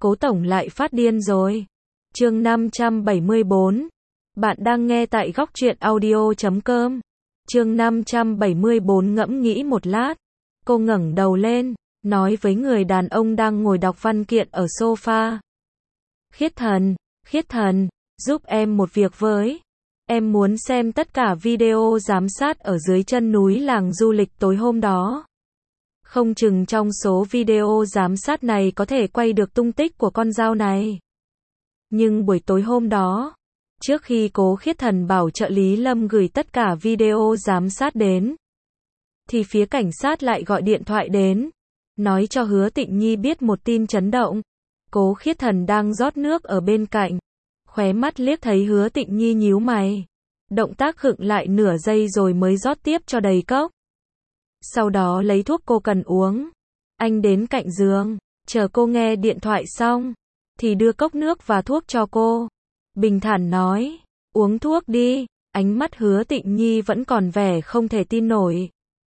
Cố tổng lại phát điên rồi. Chương 574. Bạn đang nghe tại góc truyện audio.com. Chương 574 ngẫm nghĩ một lát. Cô ngẩng đầu lên, nói với người đàn ông đang ngồi đọc văn kiện ở sofa. Khiết thần, giúp em một việc với. Em muốn xem tất cả video giám sát ở dưới chân núi làng du lịch tối hôm đó. Không chừng trong số video giám sát này có thể quay được tung tích của con dao này. Nhưng buổi tối hôm đó, trước khi Cố Khiết Thần bảo trợ lý Lâm gửi tất cả video giám sát đến, thì phía cảnh sát lại gọi điện thoại đến, nói cho Hứa Tịnh Nhi biết một tin chấn động. Cố Khiết Thần đang rót nước ở bên cạnh, khóe mắt liếc thấy Hứa Tịnh Nhi nhíu mày. Động tác khựng lại nửa giây rồi mới rót tiếp cho đầy cốc. Sau đó lấy thuốc cô cần uống. Anh đến cạnh giường, chờ cô nghe điện thoại xong, thì đưa cốc nước và thuốc cho cô. Bình thản nói, uống thuốc đi. Ánh mắt Hứa Tịnh Nhi vẫn còn vẻ không thể tin nổi.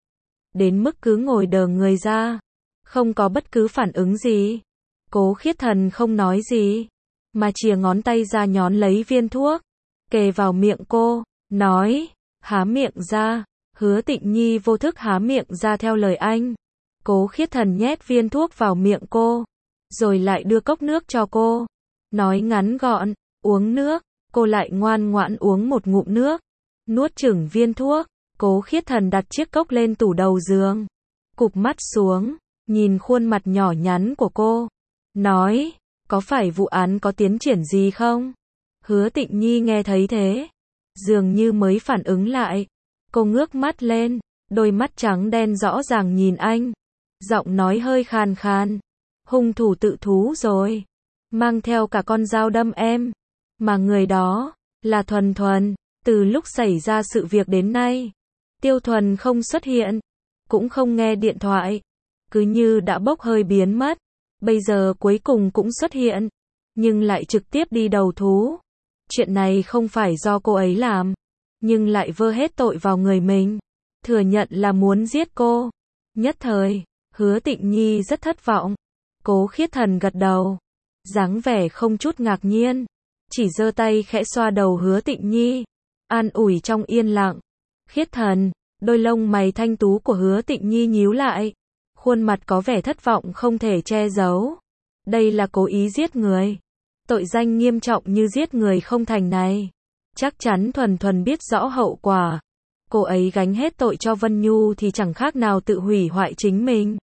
Đến mức cứ ngồi đờ người ra, không có bất cứ phản ứng gì. Cố Khiết Thần không nói gì, mà chìa ngón tay ra nhón lấy viên thuốc, kề vào miệng cô, nói, há miệng ra. Hứa Tịnh Nhi vô thức há miệng ra theo lời anh. Cố Khiết Thần nhét viên thuốc vào miệng cô, rồi lại đưa cốc nước cho cô. Nói ngắn gọn, uống nước. Cô lại ngoan ngoãn uống một ngụm nước, nuốt chửng viên thuốc. Cố Khiết Thần đặt chiếc cốc lên tủ đầu giường, cụp mắt xuống, nhìn khuôn mặt nhỏ nhắn của cô, nói, có phải vụ án có tiến triển gì không? Hứa Tịnh Nhi nghe thấy thế, dường như mới phản ứng lại. Cô ngước mắt lên, đôi mắt trắng đen rõ ràng nhìn anh, giọng nói hơi khàn khàn. Hung thủ tự thú rồi, mang theo cả con dao đâm em. Mà người đó là Thuần Thuần. Từ lúc xảy ra sự việc đến nay, Tiêu Thuần không xuất hiện, cũng không nghe điện thoại, cứ như đã bốc hơi biến mất. Bây giờ cuối cùng cũng xuất hiện, nhưng lại trực tiếp đi đầu thú. Chuyện này không phải do cô ấy làm, nhưng lại vơ hết tội vào người mình, thừa nhận là muốn giết cô. Nhất thời, Hứa Tịnh Nhi rất thất vọng. Cố Khiết Thần gật đầu, dáng vẻ không chút ngạc nhiên, chỉ giơ tay khẽ xoa đầu Hứa Tịnh Nhi, an ủi trong yên lặng. Khiết Thần, đôi lông mày thanh tú của Hứa Tịnh Nhi nhíu lại, khuôn mặt có vẻ thất vọng không thể che giấu. Đây là cố ý giết người. Tội danh nghiêm trọng như giết người không thành này, chắc chắn Thuần Thuần biết rõ hậu quả. Cô ấy gánh hết tội cho Vân Nhu thì chẳng khác nào tự hủy hoại chính mình.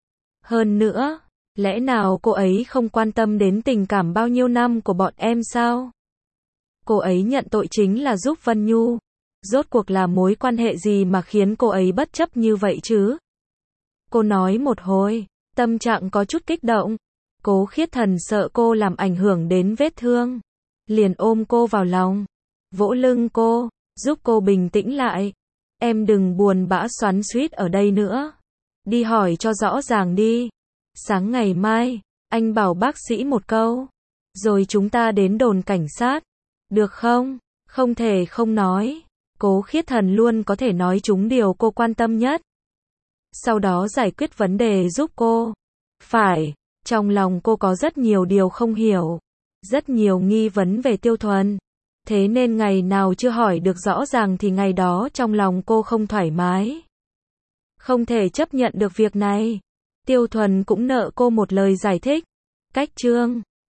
Hơn nữa, lẽ nào cô ấy không quan tâm đến tình cảm bao nhiêu năm của bọn em sao? Cô ấy nhận tội chính là giúp Vân Nhu. Rốt cuộc là mối quan hệ gì mà khiến cô ấy bất chấp như vậy chứ? Cô nói một hồi, tâm trạng có chút kích động. Cố Khiết Thần sợ cô làm ảnh hưởng đến vết thương, liền ôm cô vào lòng, vỗ lưng cô, giúp cô bình tĩnh lại. Em đừng buồn bã xoắn xuýt ở đây nữa, đi hỏi cho rõ ràng đi. Sáng ngày mai, anh bảo bác sĩ một câu, rồi chúng ta đến đồn cảnh sát, được không? Không thể không nói. Cố Khiết Thần luôn có thể nói trúng điều cô quan tâm nhất, sau đó giải quyết vấn đề giúp cô. Phải, trong lòng cô có rất nhiều điều không hiểu, rất nhiều nghi vấn về Tiêu Thuần. Thế nên ngày nào chưa hỏi được rõ ràng thì ngày đó trong lòng cô không thoải mái. Không thể chấp nhận được việc này. Tiêu Thuần cũng nợ cô một lời giải thích. Cách chương